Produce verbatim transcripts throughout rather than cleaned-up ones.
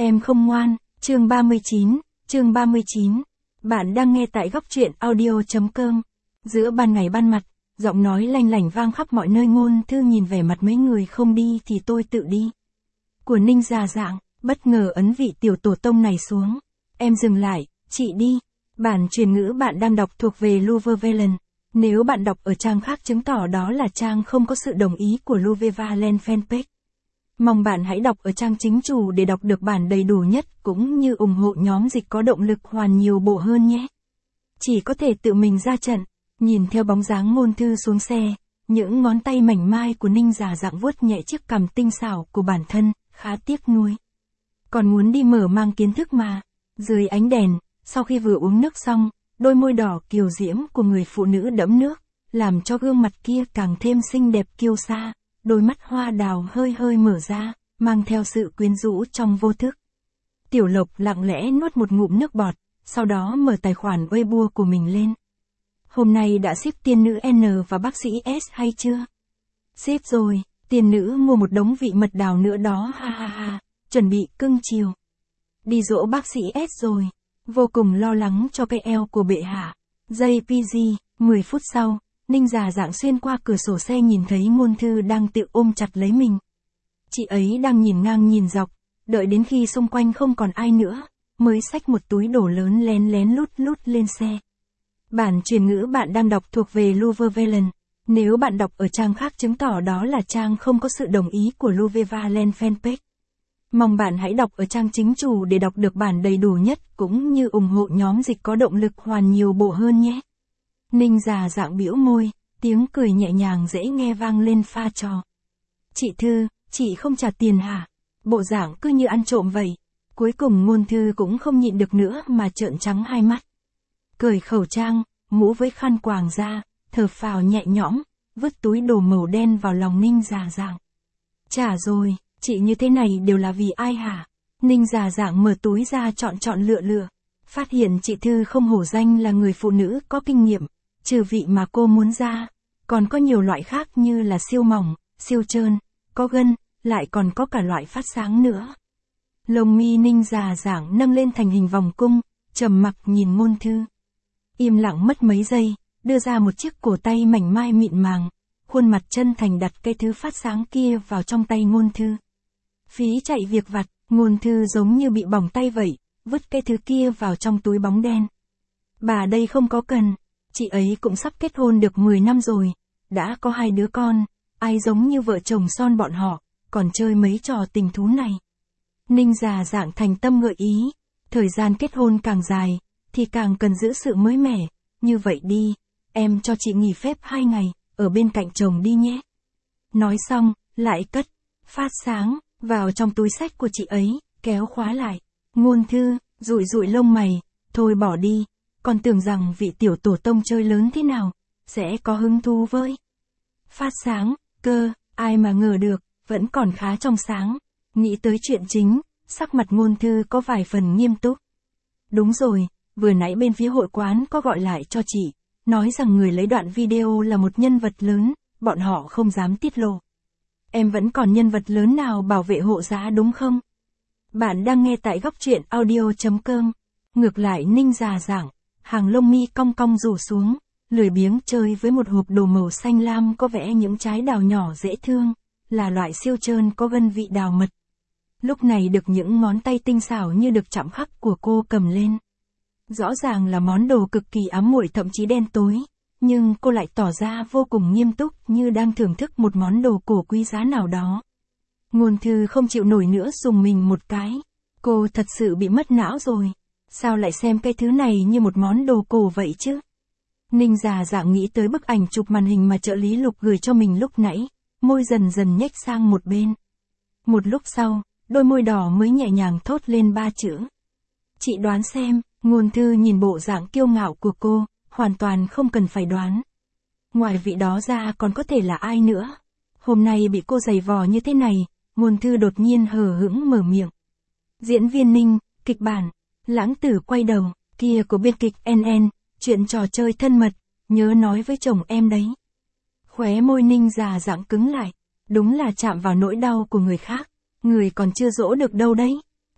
Em không ngoan, chương ba mươi chín, chương ba mươi chín. Bạn đang nghe tại góc truyện audio.com. Giữa ban ngày ban mặt, giọng nói lanh lảnh vang khắp mọi nơi. Ngôn Thư nhìn vẻ mặt mấy người không đi thì tôi tự đi của Ninh già dạng, bất ngờ ấn vị tiểu tổ tông này xuống. Em dừng lại, chị đi. Bản truyền ngữ bạn đang đọc thuộc về Luvervalen. Nếu bạn đọc ở trang khác chứng tỏ đó là trang không có sự đồng ý của Luvervalen fanpage. Mong bạn hãy đọc ở trang chính chủ để đọc được bản đầy đủ nhất cũng như ủng hộ nhóm dịch có động lực hoàn nhiều bộ hơn nhé. Chỉ có thể tự mình ra trận, nhìn theo bóng dáng Ngôn Thư xuống xe, những ngón tay mảnh mai của Ninh già dạng vuốt nhẹ chiếc cằm tinh xảo của bản thân, khá tiếc nuối. Còn muốn đi mở mang kiến thức mà. Dưới ánh đèn, sau khi vừa uống nước xong, đôi môi đỏ kiều diễm của người phụ nữ đẫm nước, làm cho gương mặt kia càng thêm xinh đẹp kiêu sa. Đôi mắt hoa đào hơi hơi mở ra, mang theo sự quyến rũ trong vô thức. Tiểu Lộc lặng lẽ nuốt một ngụm nước bọt, sau đó mở tài khoản Weibo của mình lên. Hôm nay đã ship tiên nữ N và bác sĩ S hay chưa? Ship rồi, tiên nữ mua một đống vị mật đào nữa đó, ha ha ha, chuẩn bị cưng chiều. Đi dỗ bác sĩ S rồi, vô cùng lo lắng cho cái eo của bệ hạ. gi pê giê, mười phút sau. Ninh già dạng xuyên qua cửa sổ xe nhìn thấy Ngôn Thư đang tự ôm chặt lấy mình. Chị ấy đang nhìn ngang nhìn dọc, đợi đến khi xung quanh không còn ai nữa, mới xách một túi đồ lớn lén lén lút lút lên xe. Bản truyền ngữ bạn đang đọc thuộc về Luvervalen. Nếu bạn đọc ở trang khác chứng tỏ đó là trang không có sự đồng ý của Luvervalen fanpage. Mong bạn hãy đọc ở trang chính chủ để đọc được bản đầy đủ nhất cũng như ủng hộ nhóm dịch có động lực hoàn nhiều bộ hơn nhé. Ninh già dạng bĩu môi, tiếng cười nhẹ nhàng dễ nghe vang lên pha trò. Chị Thư, chị không trả tiền hả? Bộ dạng cứ như ăn trộm vậy. Cuối cùng Ngôn Thư cũng không nhịn được nữa mà trợn trắng hai mắt. Cởi khẩu trang, mũ với khăn quàng ra, thở phào nhẹ nhõm, vứt túi đồ màu đen vào lòng Ninh già dạng. Trả rồi, chị như thế này đều là vì ai hả? Ninh già dạng mở túi ra chọn chọn lựa lựa. Phát hiện chị Thư không hổ danh là người phụ nữ có kinh nghiệm. Trừ vị mà cô muốn ra, còn có nhiều loại khác như là siêu mỏng, siêu trơn, có gân, lại còn có cả loại phát sáng nữa. Lông mi Ninh già dạng nâng lên thành hình vòng cung, trầm mặc nhìn Ngôn Thư. Im lặng mất mấy giây, đưa ra một chiếc cổ tay mảnh mai mịn màng, khuôn mặt chân thành đặt cái thứ phát sáng kia vào trong tay Ngôn Thư. Phí chạy việc vặt, Ngôn Thư giống như bị bỏng tay vậy, vứt cái thứ kia vào trong túi bóng đen. Bà đây không có cần. Chị ấy cũng sắp kết hôn được mười năm rồi, đã có hai đứa con, ai giống như vợ chồng son bọn họ, còn chơi mấy trò tình thú này. Ninh già dạng thành tâm gợi ý, thời gian kết hôn càng dài, thì càng cần giữ sự mới mẻ, như vậy đi, em cho chị nghỉ phép hai ngày, ở bên cạnh chồng đi nhé. Nói xong, lại cất, phát sáng, vào trong túi xách của chị ấy, kéo khóa lại. Ngôn Thư, dụi dụi lông mày, thôi bỏ đi. Còn tưởng rằng vị tiểu tổ tông chơi lớn thế nào, sẽ có hứng thú với phát sáng, cơ, ai mà ngờ được, vẫn còn khá trong sáng. Nghĩ tới chuyện chính, sắc mặt Ngôn Thư có vài phần nghiêm túc. Đúng rồi, vừa nãy bên phía hội quán có gọi lại cho chị, nói rằng người lấy đoạn video là một nhân vật lớn, bọn họ không dám tiết lộ. Em vẫn còn nhân vật lớn nào bảo vệ hộ giá đúng không? Bạn đang nghe tại góc truyện audio.com. Ngược lại Ninh già dạng, hàng lông mi cong cong rủ xuống, lười biếng chơi với một hộp đồ màu xanh lam có vẽ những trái đào nhỏ dễ thương, là loại siêu trơn có gân vị đào mật. Lúc này được những ngón tay tinh xảo như được chạm khắc của cô cầm lên. Rõ ràng là món đồ cực kỳ ám muội thậm chí đen tối, nhưng cô lại tỏ ra vô cùng nghiêm túc như đang thưởng thức một món đồ cổ quý giá nào đó. Ngôn Thư không chịu nổi nữa dùng mình một cái. Cô thật sự bị mất não rồi. Sao lại xem cái thứ này như một món đồ cổ vậy chứ? Ninh già dạng nghĩ tới bức ảnh chụp màn hình mà trợ lý Lục gửi cho mình lúc nãy, môi dần dần nhếch sang một bên. Một lúc sau, đôi môi đỏ mới nhẹ nhàng thốt lên ba chữ. Chị đoán xem. Ngôn Thư nhìn bộ dạng kiêu ngạo của cô, hoàn toàn không cần phải đoán. Ngoài vị đó ra còn có thể là ai nữa? Hôm nay bị cô giày vò như thế này, Ngôn Thư đột nhiên hờ hững mở miệng. Diễn viên Ninh, kịch bản, Lãng Tử quay đầu, kia của biên kịch en en, chuyện trò chơi thân mật, nhớ nói với chồng em đấy. Khóe môi Ninh già dạng cứng lại, đúng là chạm vào nỗi đau của người khác, người còn chưa dỗ được đâu đấy.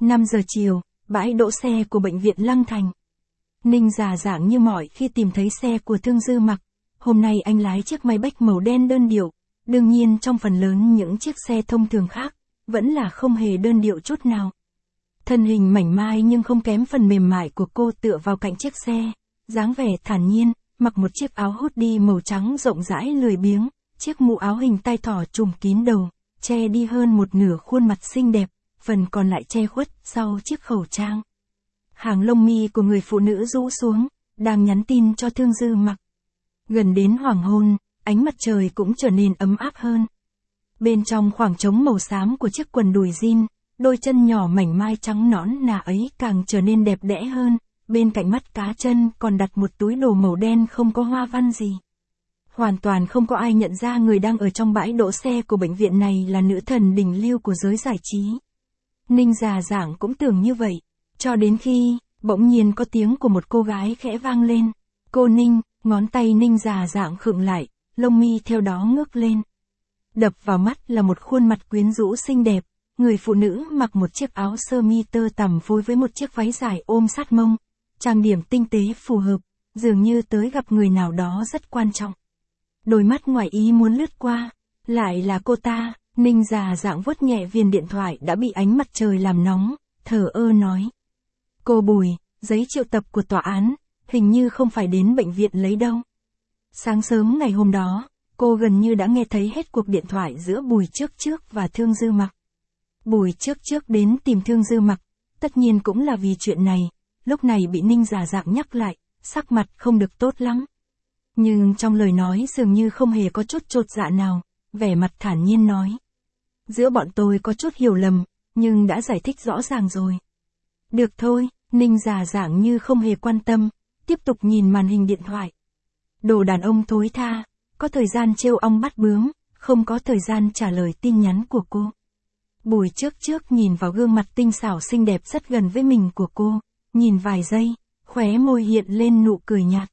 năm giờ chiều, bãi đỗ xe của bệnh viện Lăng Thành. Ninh già dạng như mọi khi tìm thấy xe của Thương Dư Mặc. Hôm nay anh lái chiếc Maybach màu đen đơn điệu. Đương nhiên trong phần lớn những chiếc xe thông thường khác, vẫn là không hề đơn điệu chút nào. Thân hình mảnh mai nhưng không kém phần mềm mại của cô tựa vào cạnh chiếc xe, dáng vẻ thản nhiên, mặc một chiếc áo hoodie màu trắng rộng rãi lười biếng, chiếc mũ áo hình tai thỏ trùm kín đầu, che đi hơn một nửa khuôn mặt xinh đẹp, phần còn lại che khuất sau chiếc khẩu trang. Hàng lông mi của người phụ nữ rũ xuống, đang nhắn tin cho Thương Dư Mặc. Gần đến hoàng hôn, ánh mặt trời cũng trở nên ấm áp hơn. Bên trong khoảng trống màu xám của chiếc quần đùi jean, đôi chân nhỏ mảnh mai trắng nõn nà ấy càng trở nên đẹp đẽ hơn, bên cạnh mắt cá chân còn đặt một túi đồ màu đen không có hoa văn gì. Hoàn toàn không có ai nhận ra người đang ở trong bãi đỗ xe của bệnh viện này là nữ thần đỉnh lưu của giới giải trí. Ninh già dạng cũng tưởng như vậy, cho đến khi, bỗng nhiên có tiếng của một cô gái khẽ vang lên. Cô Ninh, ngón tay Ninh già dạng khựng lại, lông mi theo đó ngước lên. Đập vào mắt là một khuôn mặt quyến rũ xinh đẹp, người phụ nữ mặc một chiếc áo sơ mi tơ tằm phối với một chiếc váy dài ôm sát mông, trang điểm tinh tế phù hợp, dường như tới gặp người nào đó rất quan trọng. Đôi mắt ngoài ý muốn lướt qua, lại là cô ta. Ninh già dạng vuốt nhẹ viền điện thoại đã bị ánh mặt trời làm nóng, thờ ơ nói. Cô Bùi, giấy triệu tập của tòa án, hình như không phải đến bệnh viện lấy đâu. Sáng sớm ngày hôm đó, cô gần như đã nghe thấy hết cuộc điện thoại giữa Bùi Trước Trước và Thương Dư Mặc. Bùi Trước Trước đến tìm Thương Dư Mặc, tất nhiên cũng là vì chuyện này, lúc này bị Ninh già dạng nhắc lại, sắc mặt không được tốt lắm. Nhưng trong lời nói dường như không hề có chút chột dạ nào, vẻ mặt thản nhiên nói. Giữa bọn tôi có chút hiểu lầm, nhưng đã giải thích rõ ràng rồi. Được thôi, Ninh già dạng như không hề quan tâm, tiếp tục nhìn màn hình điện thoại. Đồ đàn ông thối tha, có thời gian trêu ong bắt bướm, không có thời gian trả lời tin nhắn của cô. Bùi Trước Trước nhìn vào gương mặt tinh xảo xinh đẹp rất gần với mình của cô, nhìn vài giây, khóe môi hiện lên nụ cười nhạt.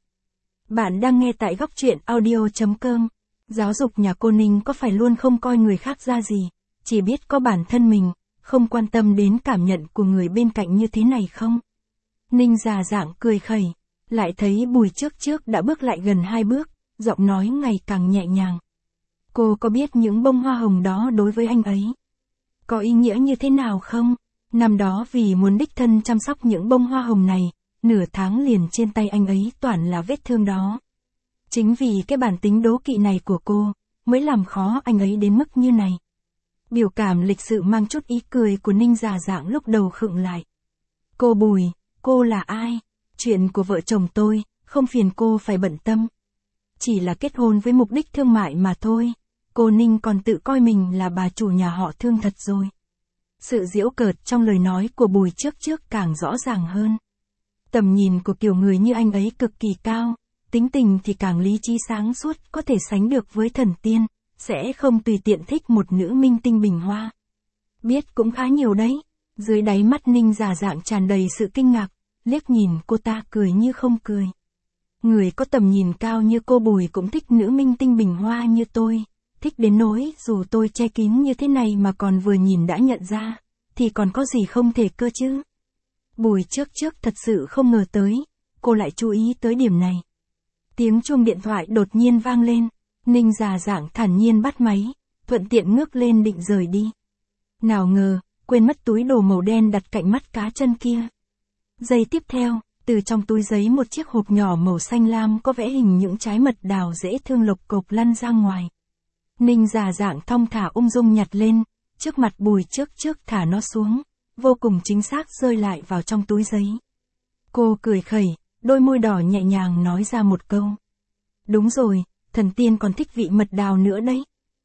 Bạn đang nghe tại góc truyện audio chấm com. Giáo dục nhà cô Ninh có phải luôn không coi người khác ra gì, chỉ biết có bản thân mình, không quan tâm đến cảm nhận của người bên cạnh như thế này không? Ninh già dạng cười khẩy, lại thấy Bùi Trước Trước đã bước lại gần hai bước, giọng nói ngày càng nhẹ nhàng. Cô có biết những bông hoa hồng đó đối với anh ấy có ý nghĩa như thế nào không? Năm đó vì muốn đích thân chăm sóc những bông hoa hồng này, nửa tháng liền trên tay anh ấy toàn là vết thương đó. Chính vì cái bản tính đố kỵ này của cô, mới làm khó anh ấy đến mức như này. Biểu cảm lịch sự mang chút ý cười của Ninh già dạng lúc đầu khựng lại. Cô Bùi, cô là ai? Chuyện của vợ chồng tôi, không phiền cô phải bận tâm. Chỉ là kết hôn với mục đích thương mại mà thôi. Cô Ninh còn tự coi mình là bà chủ nhà họ Thương thật rồi. Sự giễu cợt trong lời nói của Bùi Trước Trước càng rõ ràng hơn. Tầm nhìn của kiểu người như anh ấy cực kỳ cao, tính tình thì càng lý trí sáng suốt, có thể sánh được với thần tiên, sẽ không tùy tiện thích một nữ minh tinh bình hoa. Biết cũng khá nhiều đấy. Dưới đáy mắt Ninh già dạng tràn đầy sự kinh ngạc, liếc nhìn cô ta cười như không cười. Người có tầm nhìn cao như cô Bùi cũng thích nữ minh tinh bình hoa như tôi, thích đến nỗi dù tôi che kín như thế này mà còn vừa nhìn đã nhận ra, thì còn có gì không thể cơ chứ. Bùi Trước Trước thật sự không ngờ tới, cô lại chú ý tới điểm này. Tiếng chuông điện thoại đột nhiên vang lên, Ninh già dạng thản nhiên bắt máy, thuận tiện ngước lên định rời đi. Nào ngờ, quên mất túi đồ màu đen đặt cạnh mắt cá chân kia. Giây tiếp theo, từ trong túi giấy một chiếc hộp nhỏ màu xanh lam có vẽ hình những trái mật đào dễ thương lộc cộc lăn ra ngoài. Ninh già dạng thong thả ung dung nhặt lên, trước mặt Bùi Trước Trước thả nó xuống, vô cùng chính xác rơi lại vào trong túi giấy. Cô cười khẩy, đôi môi đỏ nhẹ nhàng nói ra một câu. Đúng rồi, thần tiên còn thích vị mật đào nữa đấy.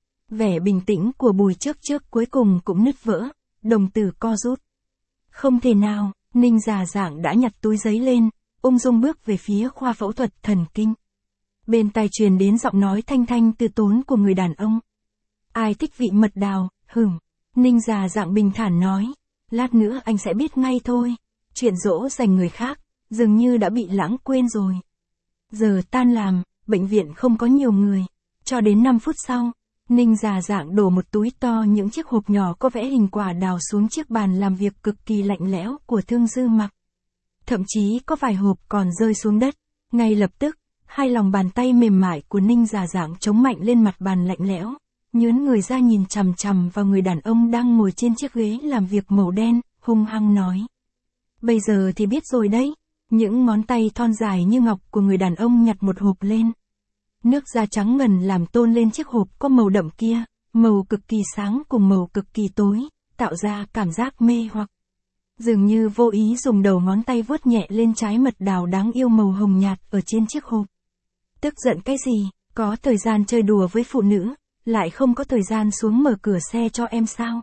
Vẻ bình tĩnh của Bùi Trước Trước cuối cùng cũng nứt vỡ, đồng tử co rút. Không thể nào, Ninh già dạng đã nhặt túi giấy lên, ung dung bước về phía khoa phẫu thuật thần kinh. Bên tai truyền đến giọng nói thanh thanh từ tốn của người đàn ông. Ai thích vị mật đào, hửng. Ninh già dạng bình thản nói, lát nữa anh sẽ biết ngay thôi. Chuyện dỗ dành người khác, dường như đã bị lãng quên rồi. Giờ tan làm, bệnh viện không có nhiều người. Cho đến năm phút sau, Ninh già dạng đổ một túi to những chiếc hộp nhỏ có vẽ hình quả đào xuống chiếc bàn làm việc cực kỳ lạnh lẽo của Thương Dư Mặc. Thậm chí có vài hộp còn rơi xuống đất. Ngay lập tức, hai lòng bàn tay mềm mại của Ninh già dạng chống mạnh lên mặt bàn lạnh lẽo, nhướn người ra nhìn chằm chằm vào người đàn ông đang ngồi trên chiếc ghế làm việc màu đen, hung hăng nói. Bây giờ thì biết rồi đấy. Những ngón tay thon dài như ngọc của người đàn ông nhặt một hộp lên. Nước da trắng ngần làm tôn lên chiếc hộp có màu đậm kia, màu cực kỳ sáng cùng màu cực kỳ tối, tạo ra cảm giác mê hoặc. Dường như vô ý dùng đầu ngón tay vuốt nhẹ lên trái mật đào đáng yêu màu hồng nhạt ở trên chiếc hộp. Tức giận cái gì, có thời gian chơi đùa với phụ nữ, lại không có thời gian xuống mở cửa xe cho em sao?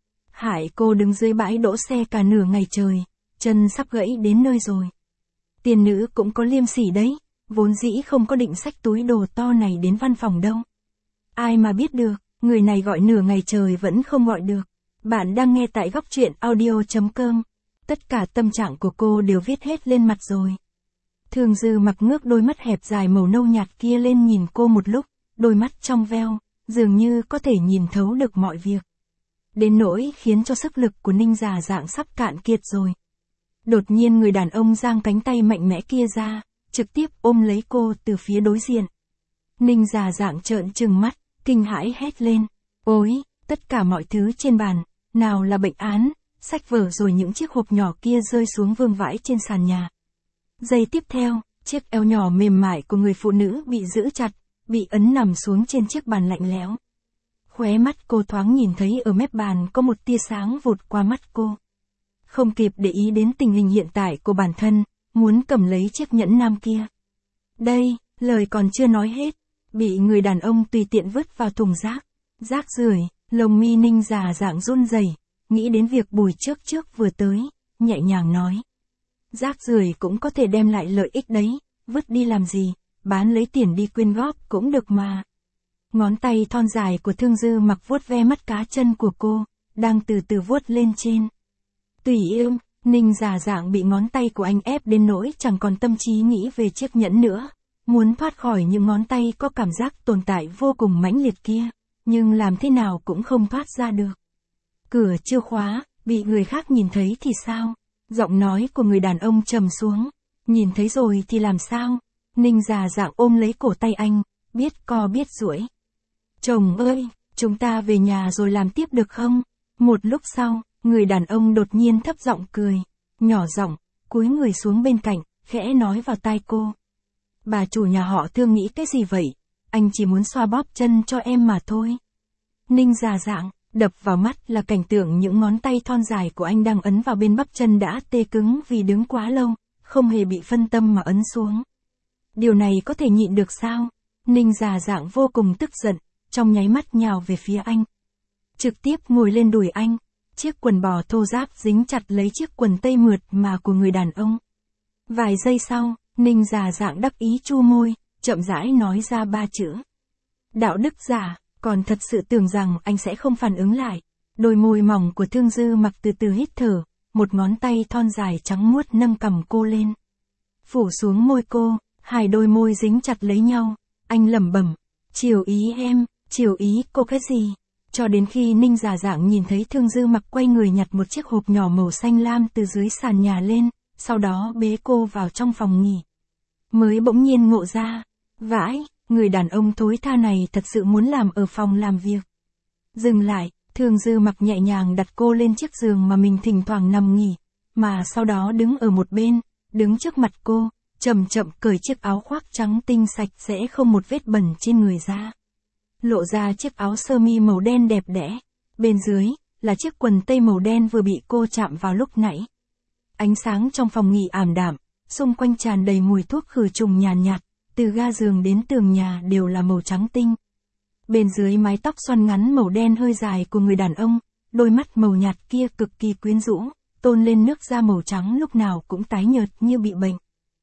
Hại cô đứng dưới bãi đỗ xe cả nửa ngày trời, chân sắp gãy đến nơi rồi. Tiền nữ cũng có liêm sỉ đấy, vốn dĩ không có định xách túi đồ to này đến văn phòng đâu. Ai mà biết được, người này gọi nửa ngày trời vẫn không gọi được. Bạn đang nghe tại góc truyện audio chấm com. Tất cả tâm trạng của cô đều viết hết lên mặt rồi. Thương Dư Mặc ngước đôi mắt hẹp dài màu nâu nhạt kia lên nhìn cô một lúc, đôi mắt trong veo, dường như có thể nhìn thấu được mọi việc. Đến nỗi khiến cho sức lực của Ninh già dạng sắp cạn kiệt rồi. Đột nhiên người đàn ông giang cánh tay mạnh mẽ kia ra, trực tiếp ôm lấy cô từ phía đối diện. Ninh già dạng trợn trừng mắt, kinh hãi hét lên. Ôi, tất cả mọi thứ trên bàn, nào là bệnh án, sách vở rồi những chiếc hộp nhỏ kia rơi xuống vương vãi trên sàn nhà. Giây tiếp theo, chiếc eo nhỏ mềm mại của người phụ nữ bị giữ chặt, bị ấn nằm xuống trên chiếc bàn lạnh lẽo. Khóe mắt cô thoáng nhìn thấy ở mép bàn có một tia sáng vụt qua mắt cô. Không kịp để ý đến tình hình hiện tại của bản thân, muốn cầm lấy chiếc nhẫn nam kia. Đây, lời còn chưa nói hết, bị người đàn ông tùy tiện vứt vào thùng rác. Rác rưởi, lồng mi Ninh già dạng run rẩy, nghĩ đến việc Bùi trước trước vừa tới, nhẹ nhàng nói. Rác rưởi cũng có thể đem lại lợi ích đấy, vứt đi làm gì, bán lấy tiền đi quyên góp cũng được mà. Ngón tay thon dài của Thương Dư Mặc vuốt ve mắt cá chân của cô, đang từ từ vuốt lên trên. Tùy êm, Ninh già dạng bị ngón tay của anh ép đến nỗi chẳng còn tâm trí nghĩ về chiếc nhẫn nữa. Muốn thoát khỏi những ngón tay có cảm giác tồn tại vô cùng mãnh liệt kia, nhưng làm thế nào cũng không thoát ra được. Cửa chưa khóa, bị người khác nhìn thấy thì sao? Giọng nói của người đàn ông trầm xuống. Nhìn thấy rồi thì làm sao? Ninh già dạng ôm lấy cổ tay anh, biết co biết duỗi. Chồng ơi, chúng ta về nhà rồi làm tiếp được không? Một lúc sau, người đàn ông đột nhiên thấp giọng cười, nhỏ giọng, cúi người xuống bên cạnh, khẽ nói vào tai cô. Bà chủ nhà họ Thương nghĩ cái gì vậy? Anh chỉ muốn xoa bóp chân cho em mà thôi. Ninh già dạng, đập vào mắt là cảnh tượng những ngón tay thon dài của anh đang ấn vào bên bắp chân đã tê cứng vì đứng quá lâu, không hề bị phân tâm mà ấn xuống. Điều này có thể nhịn được sao? Ninh già dạng vô cùng tức giận, trong nháy mắt nhào về phía anh. Trực tiếp ngồi lên đùi anh, chiếc quần bò thô ráp dính chặt lấy chiếc quần tây mượt mà của người đàn ông. Vài giây sau, Ninh già dạng đắc ý chu môi, chậm rãi nói ra ba chữ. Đạo đức giả, còn thật sự tưởng rằng anh sẽ không phản ứng lại. Đôi môi mỏng của Thương Dư Mặc từ từ hít thở, một ngón tay thon dài trắng muốt nâng cằm cô lên. Phủ xuống môi cô, hai đôi môi dính chặt lấy nhau, anh lẩm bẩm, chiều ý em, chiều ý cô cái gì? Cho đến khi Ninh già dạng nhìn thấy Thương Dư Mặc quay người nhặt một chiếc hộp nhỏ màu xanh lam từ dưới sàn nhà lên, sau đó bế cô vào trong phòng nghỉ. Mới bỗng nhiên ngộ ra, vãi, người đàn ông thối tha này thật sự muốn làm ở phòng làm việc. Dừng lại, Thương Dư Mặc nhẹ nhàng đặt cô lên chiếc giường mà mình thỉnh thoảng nằm nghỉ, mà sau đó đứng ở một bên, đứng trước mặt cô, chậm chậm cởi chiếc áo khoác trắng tinh sạch sẽ không một vết bẩn trên người ra. Lộ ra chiếc áo sơ mi màu đen đẹp đẽ, bên dưới là chiếc quần tây màu đen vừa bị cô chạm vào lúc nãy. Ánh sáng trong phòng nghỉ ảm đạm, xung quanh tràn đầy mùi thuốc khử trùng nhàn nhạt, từ ga giường đến tường nhà đều là màu trắng tinh. Bên dưới mái tóc xoăn ngắn màu đen hơi dài của người đàn ông, đôi mắt màu nhạt kia cực kỳ quyến rũ, tôn lên nước da màu trắng lúc nào cũng tái nhợt như bị bệnh.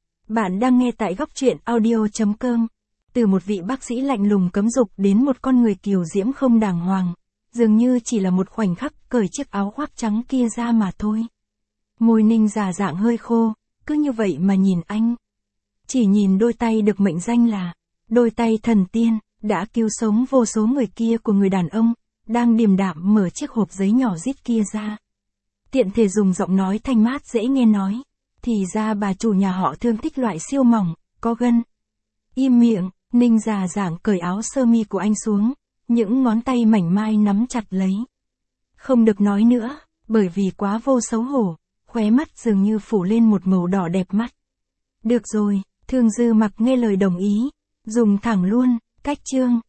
Bạn đang nghe tại góc truyện audio chấm com. Từ một vị bác sĩ lạnh lùng cấm dục đến một con người kiều diễm không đàng hoàng, dường như chỉ là một khoảnh khắc cởi chiếc áo khoác trắng kia ra mà thôi. Môi Ninh già dạng hơi khô, cứ như vậy mà nhìn anh. Chỉ nhìn đôi tay được mệnh danh là đôi tay thần tiên, đã cứu sống vô số người kia của người đàn ông, đang điềm đạm mở chiếc hộp giấy nhỏ rít kia ra. Tiện thể dùng giọng nói thanh mát dễ nghe nói, thì ra bà chủ nhà họ Thương thích loại siêu mỏng, có gân. Im miệng, Ninh già giảng cởi áo sơ mi của anh xuống, những ngón tay mảnh mai nắm chặt lấy. Không được nói nữa, bởi vì quá vô xấu hổ, khóe mắt dường như phủ lên một màu đỏ đẹp mắt. Được rồi, Thương Dư Mặc nghe lời đồng ý, dùng thẳng luôn, cách chương.